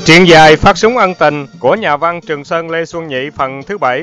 Truyện dài Phát súng ân tình của nhà văn Trường Sơn Lê Xuân Nhị phần thứ 7.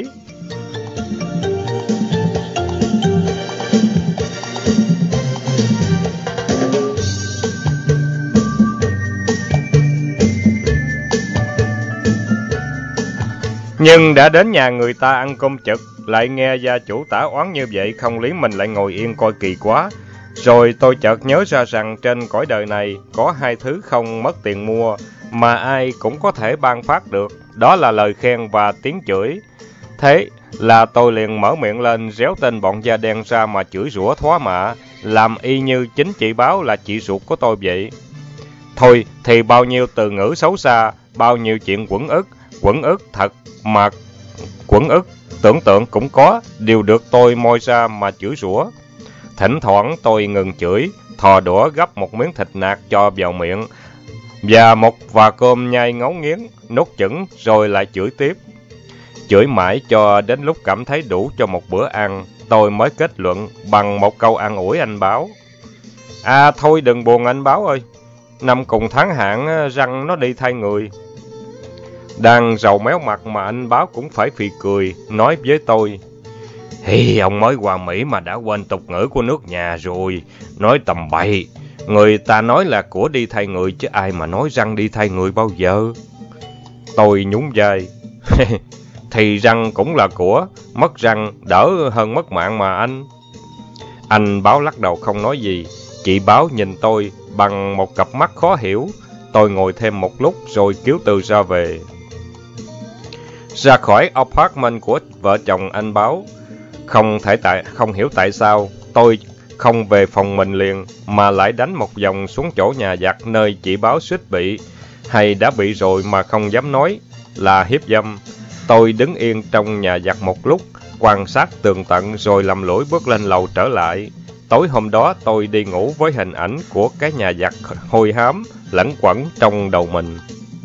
Nhưng đã đến nhà người ta ăn cơm trực, lại nghe gia chủ tả oán như vậy, không lý mình lại ngồi yên coi kỳ quá. Rồi tôi chợt nhớ ra rằng trên cõi đời này có hai thứ không mất tiền mua, mà ai cũng có thể ban phát được, đó là lời khen và tiếng chửi. Thế là tôi liền mở miệng lên réo tên bọn da đen ra mà chửi rủa thóa mạ, làm y như chính chị Báo là chị ruột của tôi vậy. Thôi thì bao nhiêu từ ngữ xấu xa, bao nhiêu chuyện quẩn ức thật mà quẩn ức tưởng tượng cũng có, đều được tôi moi ra mà chửi rủa. Thỉnh thoảng tôi ngừng chửi, thò đũa gắp một miếng thịt nạc cho vào miệng, và một và cơm nhai ngấu nghiến, nuốt chửng rồi lại chửi tiếp. Chửi mãi cho đến lúc cảm thấy đủ cho một bữa ăn, tôi mới kết luận bằng một câu an ủi anh Báo. À thôi đừng buồn anh Báo ơi, năm cùng tháng hạn răng nó đi thay người. Đang rầu méo mặt mà anh Báo cũng phải phì cười, nói với tôi. Thì ông mới qua Mỹ mà đã quên tục ngữ của nước nhà rồi, nói tầm bậy. Người ta nói là của đi thay người chứ ai mà nói răng đi thay người bao giờ. Tôi nhún vai. Thì răng cũng là của, mất răng đỡ hơn mất mạng mà anh. Anh Báo lắc đầu không nói gì. Chị Báo nhìn tôi bằng một cặp mắt khó hiểu. Tôi ngồi thêm một lúc rồi cứu từ ra về. Ra khỏi apartment của vợ chồng anh Báo, không hiểu tại sao tôi không về phòng mình liền, mà lại đánh một vòng xuống chỗ nhà giặt nơi chị Báo suýt bị, hay đã bị rồi mà không dám nói là hiếp dâm. Tôi đứng yên trong nhà giặt một lúc, quan sát tường tận rồi lầm lũi bước lên lầu trở lại. Tối hôm đó tôi đi ngủ với hình ảnh của cái nhà giặt hôi hám lẫn quẩn trong đầu mình.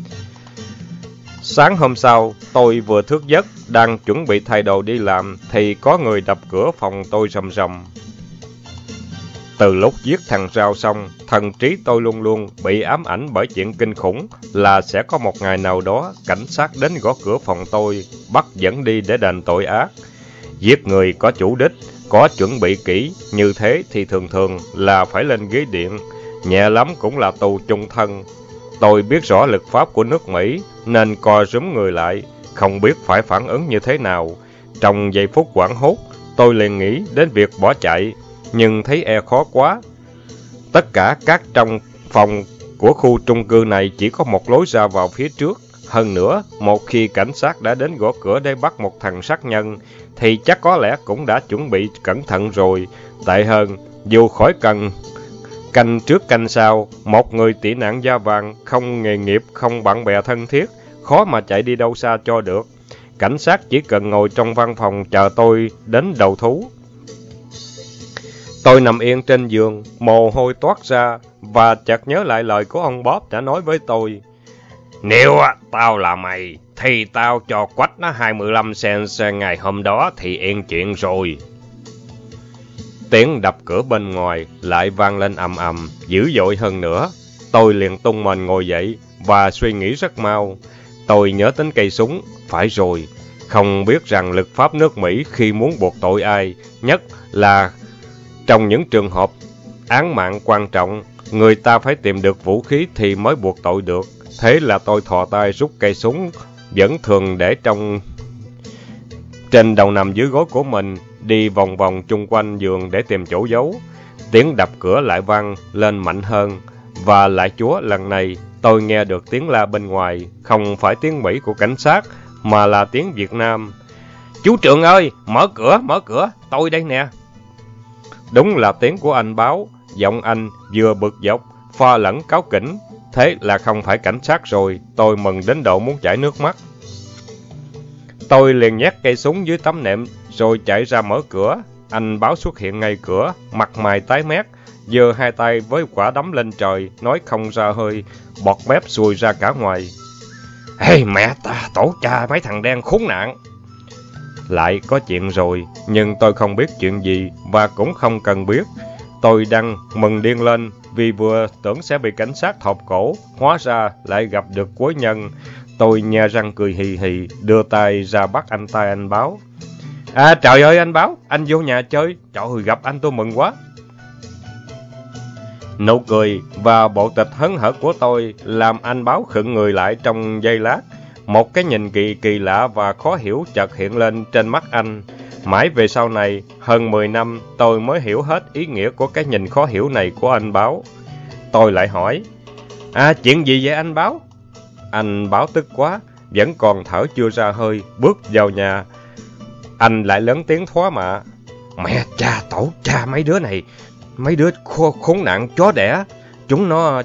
Sáng hôm sau, tôi vừa thức giấc, đang chuẩn bị thay đồ đi làm, thì có người đập cửa phòng tôi rầm rầm. Từ lúc giết thằng Rao xong, thần trí tôi luôn luôn bị ám ảnh bởi chuyện kinh khủng là sẽ có một ngày nào đó cảnh sát đến gõ cửa phòng tôi, bắt dẫn đi để đền tội ác. Giết người có chủ đích, có chuẩn bị kỹ, như thế thì thường thường là phải lên ghế điện, nhẹ lắm cũng là tù chung thân. Tôi biết rõ luật pháp của nước Mỹ, nên co rúm người lại, không biết phải phản ứng như thế nào. Trong giây phút hoảng hốt, tôi liền nghĩ đến việc bỏ chạy, nhưng thấy khó quá. Tất cả các trong phòng của khu chung cư này chỉ có một lối ra vào phía trước. Hơn nữa, một khi cảnh sát đã đến gõ cửa để bắt một thằng sát nhân, thì chắc có lẽ cũng đã chuẩn bị cẩn thận rồi. Tệ hơn, dù khỏi cần canh trước canh sau, một người tị nạn da vàng, không nghề nghiệp, không bạn bè thân thiết, khó mà chạy đi đâu xa cho được. Cảnh sát chỉ cần ngồi trong văn phòng chờ tôi đến đầu thú. Tôi nằm yên trên giường, mồ hôi toát ra, và chợt nhớ lại lời của ông Bob đã nói với tôi. Nếu tao là mày, thì tao cho quách nó 25 cent ngày hôm đó thì yên chuyện rồi. Tiếng đập cửa bên ngoài lại vang lên ầm ầm, dữ dội hơn nữa. Tôi liền tung mình ngồi dậy và suy nghĩ rất mau. Tôi nhớ đến cây súng, phải rồi, không biết rằng luật pháp nước Mỹ khi muốn buộc tội ai, nhất là trong những trường hợp án mạng quan trọng, người ta phải tìm được vũ khí thì mới buộc tội được. Thế là tôi thò tay rút cây súng vẫn thường để trên đầu nằm dưới gối của mình, đi vòng vòng chung quanh giường để tìm chỗ giấu. Tiếng đập cửa lại vang lên mạnh hơn, và lại chúa, lần này tôi nghe được tiếng la bên ngoài, không phải tiếng Mỹ của cảnh sát, mà là tiếng Việt Nam. Chú Trường ơi, mở cửa, tôi đây nè. Đúng là tiếng của anh Báo, giọng anh vừa bực dọc, pha lẫn cáu kỉnh. Thế là không phải cảnh sát rồi, tôi mừng đến độ muốn chảy nước mắt. Tôi liền nhét cây súng dưới tấm nệm, rồi chạy ra mở cửa. Anh Báo xuất hiện ngay cửa, mặt mày tái mét, giơ hai tay với quả đấm lên trời, nói không ra hơi, bọt mép xuôi ra cả ngoài. Ê mẹ ta, tổ cha mấy thằng đen khốn nạn! Lại có chuyện rồi, nhưng tôi không biết chuyện gì và cũng không cần biết. Tôi đang mừng điên lên vì vừa tưởng sẽ bị cảnh sát thọc cổ, hóa ra lại gặp được quái nhân. Tôi nhe răng cười hì hì, đưa tay ra bắt anh Báo. À trời ơi anh Báo, anh vô nhà chơi, trời ơi gặp anh tôi mừng quá. Nụ cười và bộ tịch hớn hở của tôi làm anh Báo khựng người lại trong giây lát. Một cái nhìn kỳ lạ và khó hiểu chợt hiện lên trên mắt anh. Mãi về sau này, hơn 10 năm, tôi mới hiểu hết ý nghĩa của cái nhìn khó hiểu này của anh Báo. Tôi lại hỏi, chuyện gì vậy anh Báo? Anh Báo tức quá, vẫn còn thở chưa ra hơi, bước vào nhà. Anh lại lớn tiếng thoá mạ, mẹ cha tổ cha mấy đứa này, mấy đứa khốn nạn chó đẻ, chúng nó...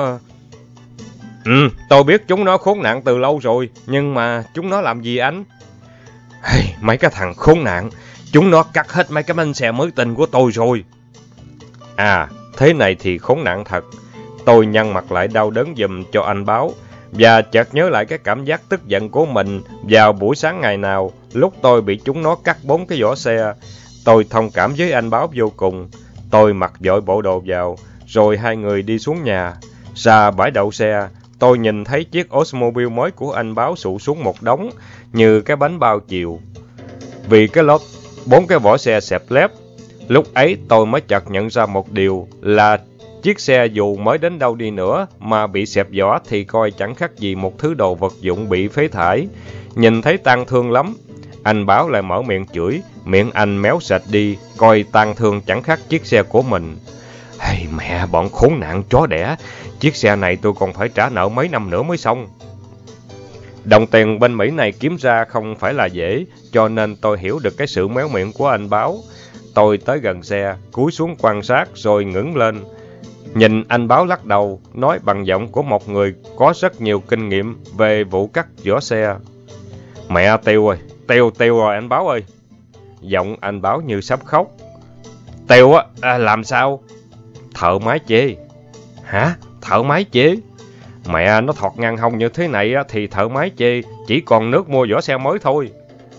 tôi biết chúng nó khốn nạn từ lâu rồi, nhưng mà chúng nó làm gì anh? Hey, mấy cái thằng khốn nạn, chúng nó cắt hết mấy cái bánh xe mới tinh của tôi rồi. À, thế này thì khốn nạn thật. Tôi nhăn mặt lại đau đớn giùm cho anh Báo, và chợt nhớ lại cái cảm giác tức giận của mình vào buổi sáng ngày nào, lúc tôi bị chúng nó cắt 4 cái vỏ xe. Tôi thông cảm với anh Báo vô cùng. Tôi mặc vội bộ đồ vào, rồi hai người đi xuống nhà. Ra bãi đậu xe, tôi nhìn thấy chiếc Oldsmobile mới của anh Báo sụ xuống một đống, như cái bánh bao chiều. Vì cái lốp 4 cái vỏ xe xẹp lép. Lúc ấy tôi mới chợt nhận ra một điều là chiếc xe dù mới đến đâu đi nữa mà bị xẹp vỏ thì coi chẳng khác gì một thứ đồ vật dụng bị phế thải. Nhìn thấy tang thương lắm. Anh Báo lại mở miệng chửi, miệng anh méo sệt đi, coi tang thương chẳng khác chiếc xe của mình. Hey, mẹ bọn khốn nạn chó đẻ, chiếc xe này tôi còn phải trả nợ mấy năm nữa mới xong. Đồng tiền bên Mỹ này kiếm ra không phải là dễ, cho nên tôi hiểu được cái sự méo miệng của anh Báo. Tôi tới gần xe, cúi xuống quan sát rồi ngẩng lên. Nhìn anh Báo lắc đầu, nói bằng giọng của một người có rất nhiều kinh nghiệm về vụ cắt vỏ xe. Mẹ tiêu rồi, tiêu rồi anh Báo ơi. Giọng anh Báo như sắp khóc. Tiêu á, làm sao? Thợ máy chê. Hả? Thợ máy chê? Mẹ nó thọt ngang hông như thế này á, thì thợ máy chê chỉ còn nước mua vỏ xe mới thôi.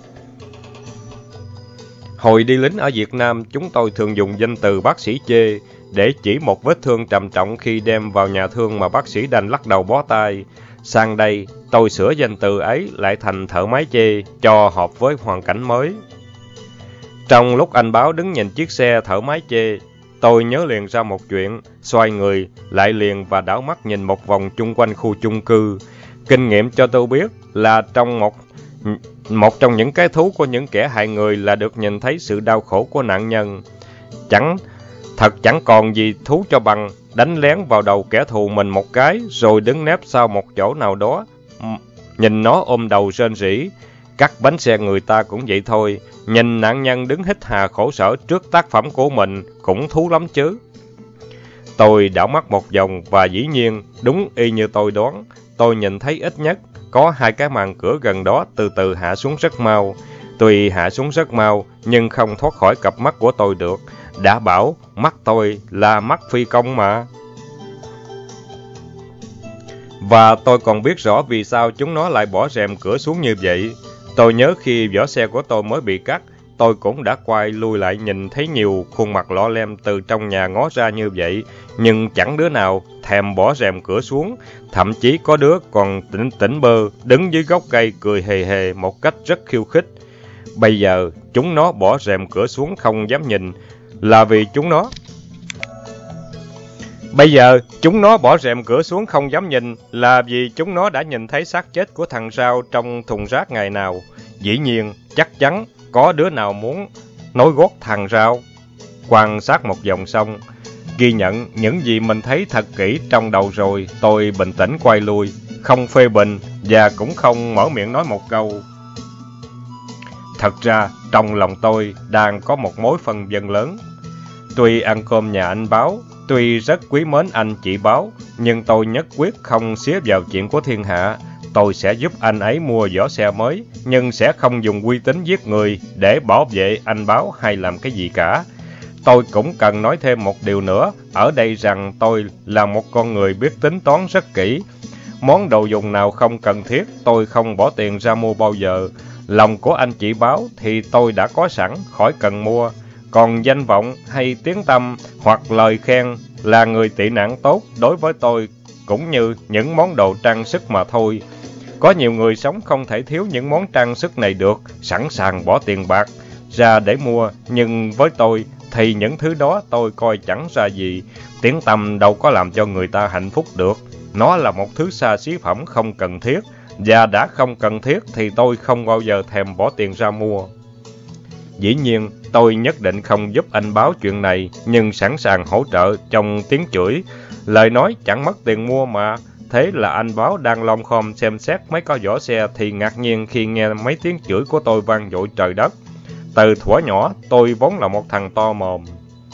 Hồi đi lính ở Việt Nam, chúng tôi thường dùng danh từ bác sĩ chê để chỉ một vết thương trầm trọng khi đem vào nhà thương mà bác sĩ đành lắc đầu bó tay. Sang đây, tôi sửa danh từ ấy lại thành thợ máy chê cho hợp với hoàn cảnh mới. Trong lúc anh Báo đứng nhìn chiếc xe thợ máy chê, tôi nhớ liền ra một chuyện, xoay người, lại liền và đảo mắt nhìn một vòng chung quanh khu chung cư. Kinh nghiệm cho tôi biết là một trong những cái thú của những kẻ hại người là được nhìn thấy sự đau khổ của nạn nhân. Chẳng còn gì thú cho bằng đánh lén vào đầu kẻ thù mình một cái, rồi đứng nép sau một chỗ nào đó, nhìn nó ôm đầu rên rỉ. Cắt bánh xe người ta cũng vậy thôi, nhìn nạn nhân đứng hít hà khổ sở trước tác phẩm của mình cũng thú lắm chứ. Tôi đảo mắt một vòng và dĩ nhiên, đúng y như tôi đoán, tôi nhìn thấy ít nhất có 2 cái màn cửa gần đó từ từ hạ xuống rất mau. Tuy hạ xuống rất mau, nhưng không thoát khỏi cặp mắt của tôi được. Đã bảo, mắt tôi là mắt phi công mà. Và tôi còn biết rõ vì sao chúng nó lại bỏ rèm cửa xuống như vậy. Tôi nhớ khi vỏ xe của tôi mới bị cắt, tôi cũng đã quay lui lại nhìn thấy nhiều khuôn mặt lọ lem từ trong nhà ngó ra như vậy, nhưng chẳng đứa nào thèm bỏ rèm cửa xuống, thậm chí có đứa còn tỉnh bơ đứng dưới gốc cây cười hề hề một cách rất khiêu khích. Bây giờ chúng nó bỏ rèm cửa xuống không dám nhìn là vì chúng nó đã nhìn thấy xác chết của thằng Rao trong thùng rác ngày nào. Dĩ nhiên, chắc chắn có đứa nào muốn nối gót thằng Rao. Quan sát một vòng xong, ghi nhận những gì mình thấy thật kỹ trong đầu rồi, tôi bình tĩnh quay lui, không phê bình và cũng không mở miệng nói một câu. Thật ra, trong lòng tôi đang có một mối phân vân lớn. Tuy ăn cơm nhà anh Báo, tuy rất quý mến anh chị Báo, nhưng tôi nhất quyết không xía vào chuyện của thiên hạ. Tôi sẽ giúp anh ấy mua vỏ xe mới, nhưng sẽ không dùng uy tín giết người để bảo vệ anh Báo hay làm cái gì cả. Tôi cũng cần nói thêm một điều nữa, ở đây rằng tôi là một con người biết tính toán rất kỹ. Món đồ dùng nào không cần thiết, tôi không bỏ tiền ra mua bao giờ. Lòng của anh chị Báo thì tôi đã có sẵn, khỏi cần mua. Còn danh vọng hay tiếng tăm hoặc lời khen là người tị nạn tốt đối với tôi cũng như những món đồ trang sức mà thôi. Có nhiều người sống không thể thiếu những món trang sức này được, sẵn sàng bỏ tiền bạc ra để mua, nhưng với tôi thì những thứ đó tôi coi chẳng ra gì. Tiếng tăm đâu có làm cho người ta hạnh phúc được. Nó là một thứ xa xí phẩm không cần thiết, và đã không cần thiết thì tôi không bao giờ thèm bỏ tiền ra mua. Dĩ nhiên, tôi nhất định không giúp anh Báo chuyện này, nhưng sẵn sàng hỗ trợ trong tiếng chửi. Lời nói chẳng mất tiền mua mà. Thế là anh Báo đang lom khom xem xét mấy con vỏ xe thì ngạc nhiên khi nghe mấy tiếng chửi của tôi vang dội trời đất. Từ thuở nhỏ, tôi vốn là một thằng to mồm.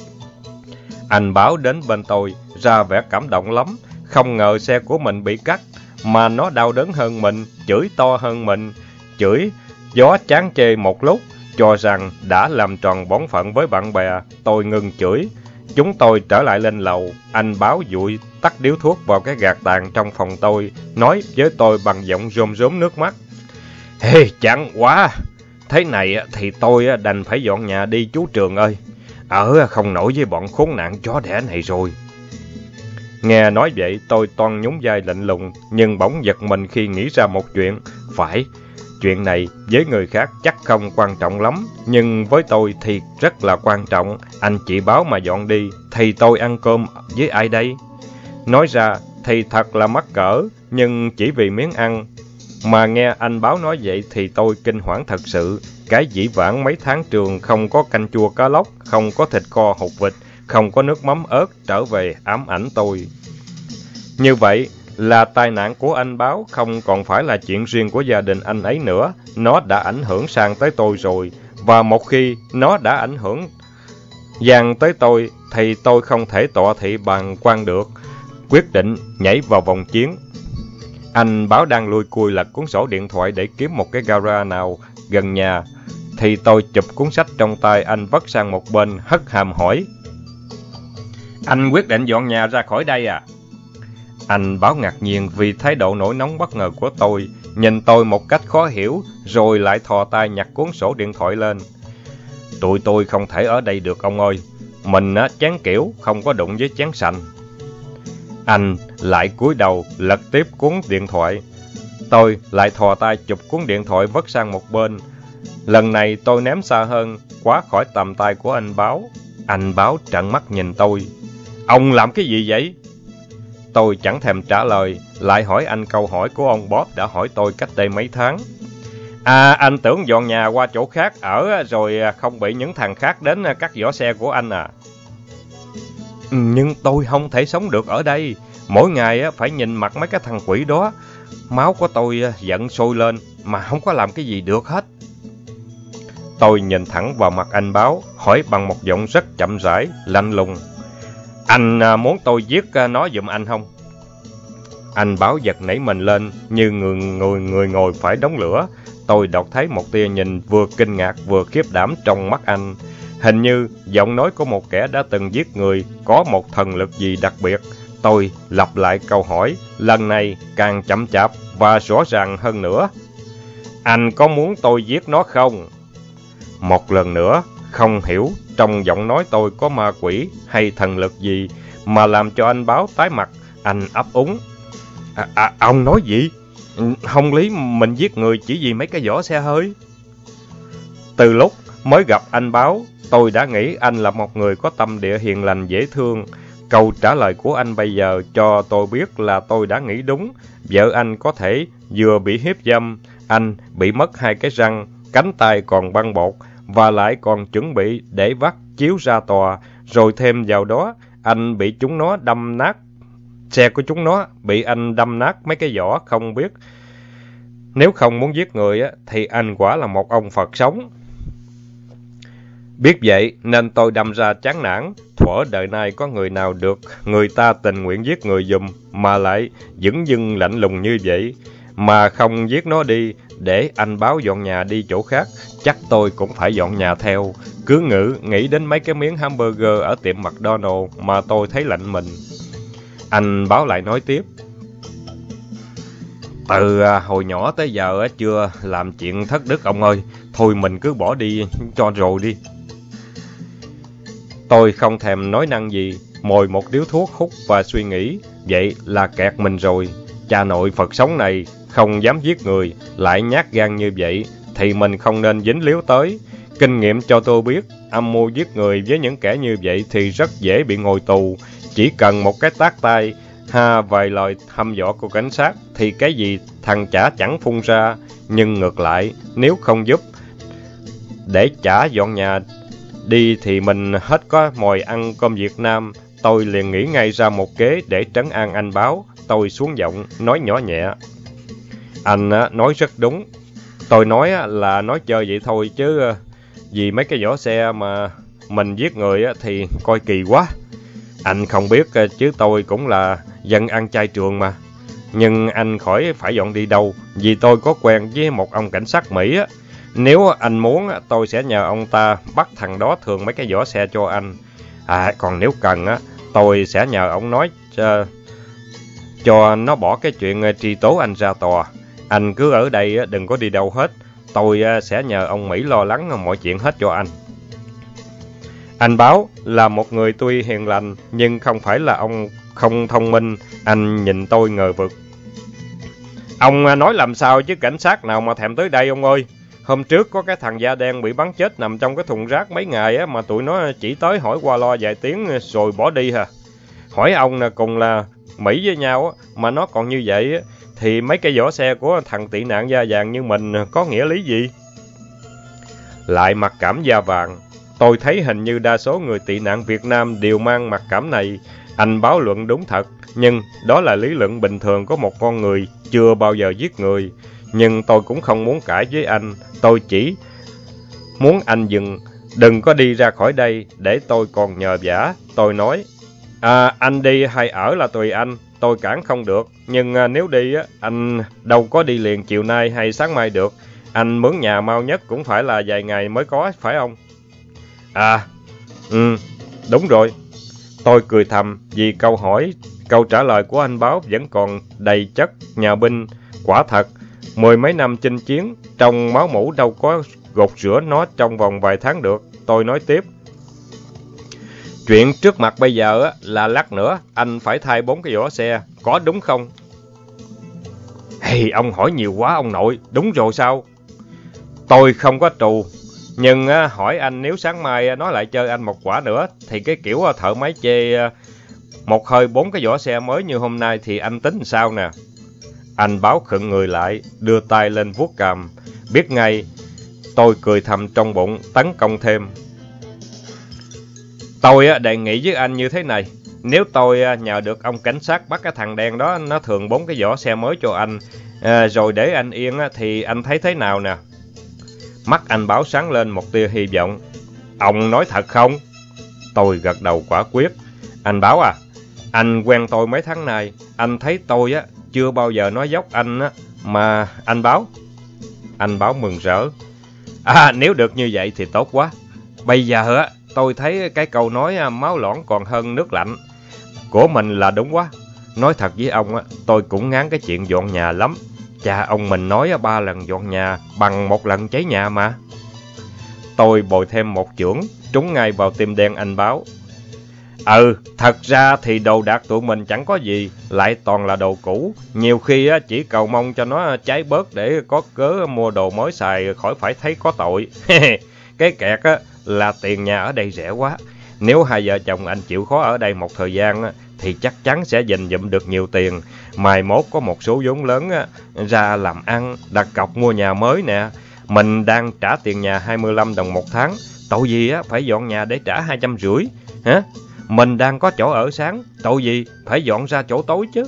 Anh Báo đến bên tôi, ra vẻ cảm động lắm. Không ngờ xe của mình bị cắt, mà nó đau đớn hơn mình, chửi to hơn mình. Chửi, gió chán chê một lúc, cho rằng đã làm tròn bổn phận với bạn bè. Tôi ngừng chửi. Chúng tôi trở lại lên lầu. Anh Báo dụi tắt điếu thuốc vào cái gạt tàn trong phòng tôi, nói với tôi bằng giọng rôm rốm nước mắt. Chán quá! Thế này thì tôi đành phải dọn nhà đi chú Trường ơi. Ở không nổi với bọn khốn nạn chó đẻ này rồi. Nghe nói vậy tôi toan nhún vai lạnh lùng, nhưng bỗng giật mình khi nghĩ ra một chuyện. Phải, chuyện này với người khác chắc không quan trọng lắm, nhưng với tôi thì rất là quan trọng. Anh chị Báo mà dọn đi, thì tôi ăn cơm với ai đây? Nói ra thì thật là mắc cỡ, nhưng chỉ vì miếng ăn. Mà nghe anh Báo nói vậy thì tôi kinh hoảng thật sự. Cái dĩ vãng mấy tháng trường không có canh chua cá lóc, không có thịt kho hột vịt, không có nước mắm ớt trở về ám ảnh tôi. Như vậy là tai nạn của anh Báo không còn phải là chuyện riêng của gia đình anh ấy nữa. Nó đã ảnh hưởng sang tới tôi rồi. Và một khi nó đã ảnh hưởng dàn tới tôi thì tôi không thể tọa thị bàng quan được. Quyết định nhảy vào vòng chiến. Anh Báo đang lui cui lật cuốn sổ điện thoại để kiếm một cái gara nào gần nhà, thì tôi chụp cuốn sách trong tay anh vất sang một bên, hất hàm hỏi. Anh quyết định dọn nhà ra khỏi đây à? Anh Báo ngạc nhiên vì thái độ nổi nóng bất ngờ của tôi, nhìn tôi một cách khó hiểu, rồi lại thò tay nhặt cuốn sổ điện thoại lên. Tụi tôi không thể ở đây được ông ơi. Mình chén kiểu không có đụng với chén sành. Anh lại cúi đầu lật tiếp cuốn điện thoại. Tôi lại thò tay chụp cuốn điện thoại vất sang một bên. Lần này tôi ném xa hơn, quá khỏi tầm tay của anh Báo. Anh Báo trợn mắt nhìn tôi. Ông làm cái gì vậy? Tôi chẳng thèm trả lời, lại hỏi anh câu hỏi của ông Bob đã hỏi tôi cách đây mấy tháng. Anh tưởng dọn nhà qua chỗ khác ở rồi không bị những thằng khác đến cắt vỏ xe của anh à? Nhưng tôi không thể sống được ở đây. Mỗi ngày phải nhìn mặt mấy cái thằng quỷ đó. Máu của tôi giận sôi lên mà không có làm cái gì được hết. Tôi nhìn thẳng vào mặt anh Báo, hỏi bằng một giọng rất chậm rãi, lạnh lùng. Anh muốn tôi giết nó giùm anh không? Anh Báo giật nảy mình lên như người ngồi phải đống lửa. Tôi đọc thấy một tia nhìn vừa kinh ngạc vừa khiếp đảm trong mắt anh. Hình như giọng nói của một kẻ đã từng giết người, có một thần lực gì đặc biệt. Tôi lặp lại câu hỏi, lần này càng chậm chạp và rõ ràng hơn nữa. Anh có muốn tôi giết nó không? Một lần nữa, không hiểu trong giọng nói tôi có ma quỷ hay thần lực gì mà làm cho anh Báo tái mặt. Anh ấp úng. Ông nói gì? Không lý mình giết người chỉ vì mấy cái vỏ xe hơi. Từ lúc mới gặp anh Báo, tôi đã nghĩ anh là một người có tâm địa hiền lành dễ thương. Câu trả lời của anh bây giờ cho tôi biết là tôi đã nghĩ đúng. Vợ anh có thể vừa bị hiếp dâm, anh bị mất 2 cái răng, cánh tay còn băng bột, và lại còn chuẩn bị để vắt chiếu ra tòa. Rồi thêm vào đó, anh bị chúng nó đâm nát. Xe của chúng nó bị anh đâm nát mấy cái vỏ không biết. Nếu không muốn giết người thì anh quả là một ông Phật sống. Biết vậy nên tôi đâm ra chán nản. Thuở đời nay có người nào được người ta tình nguyện giết người giùm mà lại dửng dưng lạnh lùng như vậy, mà không giết nó đi để anh Báo dọn nhà đi chỗ khác. Chắc tôi cũng phải dọn nhà theo. Cứ nghĩ đến mấy cái miếng hamburger ở tiệm McDonald's mà tôi thấy lạnh mình. Anh Báo lại nói tiếp. Từ hồi nhỏ tới giờ chưa làm chuyện thất đức ông ơi. Thôi mình cứ bỏ đi cho rồi đi. Tôi không thèm nói năng gì, mồi một điếu thuốc hút và suy nghĩ, vậy là kẹt mình rồi. Cha nội Phật sống này không dám giết người, lại nhát gan như vậy, thì mình không nên dính líu tới. Kinh nghiệm cho tôi biết, âm mưu giết người với những kẻ như vậy thì rất dễ bị ngồi tù. Chỉ cần một cái tát tay, vài lời hăm dọa của cảnh sát, thì cái gì thằng chả chẳng phun ra. Nhưng ngược lại, nếu không giúp để chả dọn nhà đi thì mình hết có mồi ăn cơm Việt Nam. Tôi liền nghĩ ngay ra một kế để trấn an anh Báo. Tôi xuống giọng, nói nhỏ nhẹ. Anh nói rất đúng. Tôi nói là nói chơi vậy thôi chứ vì mấy cái vỏ xe mà mình giết người thì coi kỳ quá. Anh không biết chứ tôi cũng là dân ăn chay trường mà. Nhưng anh khỏi phải dọn đi đâu, vì tôi có quen với một ông cảnh sát Mỹ. Nếu anh muốn, tôi sẽ nhờ ông ta bắt thằng đó thường mấy cái vỏ xe cho anh. Còn nếu cần, tôi sẽ nhờ ông nói cho nó bỏ cái chuyện truy tố anh ra tòa. Anh cứ ở đây, đừng có đi đâu hết. Tôi sẽ nhờ ông Mỹ lo lắng mọi chuyện hết cho anh. Anh Báo là một người tuy hiền lành, nhưng không phải là ông không thông minh. Anh nhìn tôi ngờ vực. Ông nói làm sao chứ cảnh sát nào mà thèm tới đây ông ơi. Hôm trước có cái thằng da đen bị bắn chết nằm trong cái thùng rác mấy ngày mà tụi nó chỉ tới hỏi qua loa vài tiếng rồi bỏ đi hả. Hỏi ông cùng là Mỹ với nhau mà nó còn như vậy thì mấy cái vỏ xe của thằng tị nạn da vàng như mình có nghĩa lý gì? Lại mặc cảm da vàng. Tôi thấy hình như đa số người tị nạn Việt Nam đều mang mặc cảm này. Anh Báo luận đúng thật, nhưng đó là lý luận bình thường của một con người chưa bao giờ giết người. Nhưng tôi cũng không muốn cãi với anh. Tôi chỉ muốn anh đừng có đi ra khỏi đây để tôi còn nhờ vả. Tôi nói, anh đi hay ở là tùy anh, tôi cản không được. Nhưng nếu đi, anh đâu có đi liền chiều nay hay sáng mai được. Anh mướn nhà mau nhất cũng phải là vài ngày mới có, phải không? Đúng rồi. Tôi cười thầm vì câu trả lời của anh Báo vẫn còn đầy chất nhà binh. Quả thật, 10 mấy năm chinh chiến, trong máu mủ đâu có gột rửa nó trong vòng vài tháng được. Tôi nói tiếp. Chuyện trước mặt bây giờ là lát nữa anh phải thay 4 cái vỏ xe, có đúng không? Ông hỏi nhiều quá ông nội, đúng rồi sao? Tôi không có trù, nhưng hỏi anh nếu sáng mai nó lại chơi anh một quả nữa, thì cái kiểu thợ máy chê một hơi 4 cái vỏ xe mới như hôm nay thì anh tính sao nè? Anh Báo khựng người lại, đưa tay lên vuốt cằm. Biết ngay, tôi cười thầm trong bụng, tấn công thêm. Tôi đề nghị với anh như thế này. Nếu tôi nhờ được ông cảnh sát bắt cái thằng đen đó, nó thường 4 cái vỏ xe mới cho anh, rồi để anh yên thì anh thấy thế nào nè? Mắt anh Báo sáng lên một tia hy vọng. Ông nói thật không? Tôi gật đầu quả quyết. Anh Báo anh quen tôi mấy tháng nay, anh thấy tôi chưa bao giờ nói dốc anh mà anh Báo. Anh Báo mừng rỡ. Nếu được như vậy thì tốt quá. Bây giờ tôi thấy cái câu nói máu loãng còn hơn nước lạnh của mình là đúng quá. Nói thật với ông tôi cũng ngán cái chuyện dọn nhà lắm. Cha ông mình nói 3 lần dọn nhà bằng 1 lần cháy nhà mà. Tôi bồi thêm một chưởng, trúng ngay vào tim đen anh Báo. Thật ra thì đồ đạc tụi mình chẳng có gì, lại toàn là đồ cũ. Nhiều khi chỉ cầu mong cho nó cháy bớt để có cớ mua đồ mới xài khỏi phải thấy có tội. Cái kẹt là tiền nhà ở đây rẻ quá. Nếu hai vợ chồng anh chịu khó ở đây một thời gian thì chắc chắn sẽ dành dụm được nhiều tiền. Mai mốt có một số vốn lớn ra làm ăn, đặt cọc mua nhà mới nè. Mình đang trả tiền nhà 25 đồng một tháng. Tội gì phải dọn nhà để trả 250 hả? Mình đang có chỗ ở sáng, tội gì phải dọn ra chỗ tối chứ?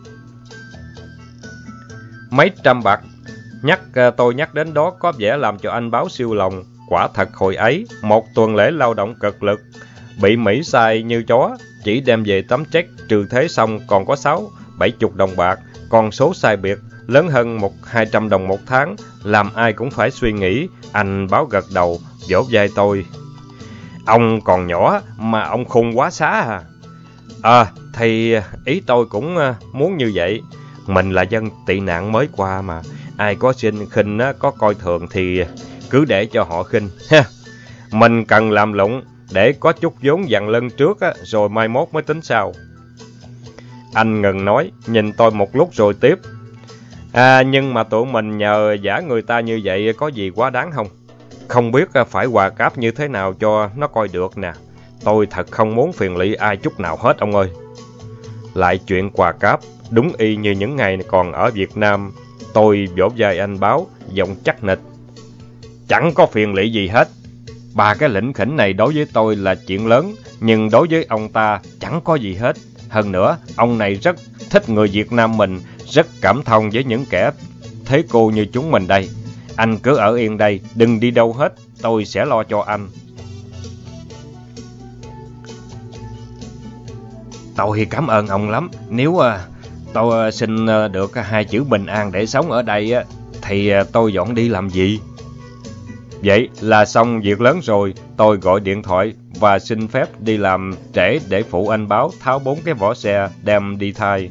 Mấy trăm bạc tôi nhắc đến đó có vẻ làm cho anh Báo siêu lòng. Quả thật hồi ấy, một tuần lễ lao động cực lực, bị Mỹ sai như chó, chỉ đem về tấm check trừ thuế xong còn có 60-70 đồng bạc, con số sai biệt, lớn hơn 200 đồng một tháng, làm ai cũng phải suy nghĩ. Anh Báo gật đầu, vỗ vai tôi. Ông còn nhỏ mà ông khôn quá xá thì ý tôi cũng muốn như vậy. Mình là dân tị nạn mới qua mà, ai có xin khinh có coi thường thì cứ để cho họ khinh. Mình cần làm lụng, để có chút vốn dằn lưng trước rồi mai mốt mới tính sau. Anh ngừng nói, nhìn tôi một lúc rồi tiếp. Nhưng mà tụi mình nhờ vả người ta như vậy có gì quá đáng không? Không biết phải quà cáp như thế nào cho nó coi được nè. Tôi thật không muốn phiền lụy ai chút nào hết ông ơi. Lại chuyện quà cáp, đúng y như những ngày còn ở Việt Nam. Tôi vỗ vai anh Báo, giọng chắc nịch. Chẳng có phiền lụy gì hết. 3 cái lỉnh khỉnh này đối với tôi là chuyện lớn, nhưng đối với ông ta chẳng có gì hết. Hơn nữa, ông này rất thích người Việt Nam mình, rất cảm thông với những kẻ thế cô như chúng mình đây. Anh cứ ở yên đây, đừng đi đâu hết, tôi sẽ lo cho anh. Tôi cảm ơn ông lắm. Nếu tôi xin được 2 chữ bình an để sống ở đây thì tôi dọn đi làm gì? Vậy là xong việc lớn rồi. Tôi gọi điện thoại và xin phép đi làm trễ để phụ anh Báo tháo 4 cái vỏ xe đem đi thay.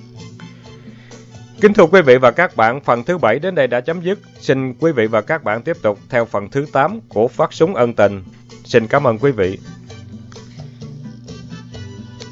Kính thưa quý vị và các bạn, phần thứ 7 đến đây đã chấm dứt. Xin quý vị và các bạn tiếp tục theo phần thứ 8 của Phát Súng Ân Tình. Xin cảm ơn quý vị.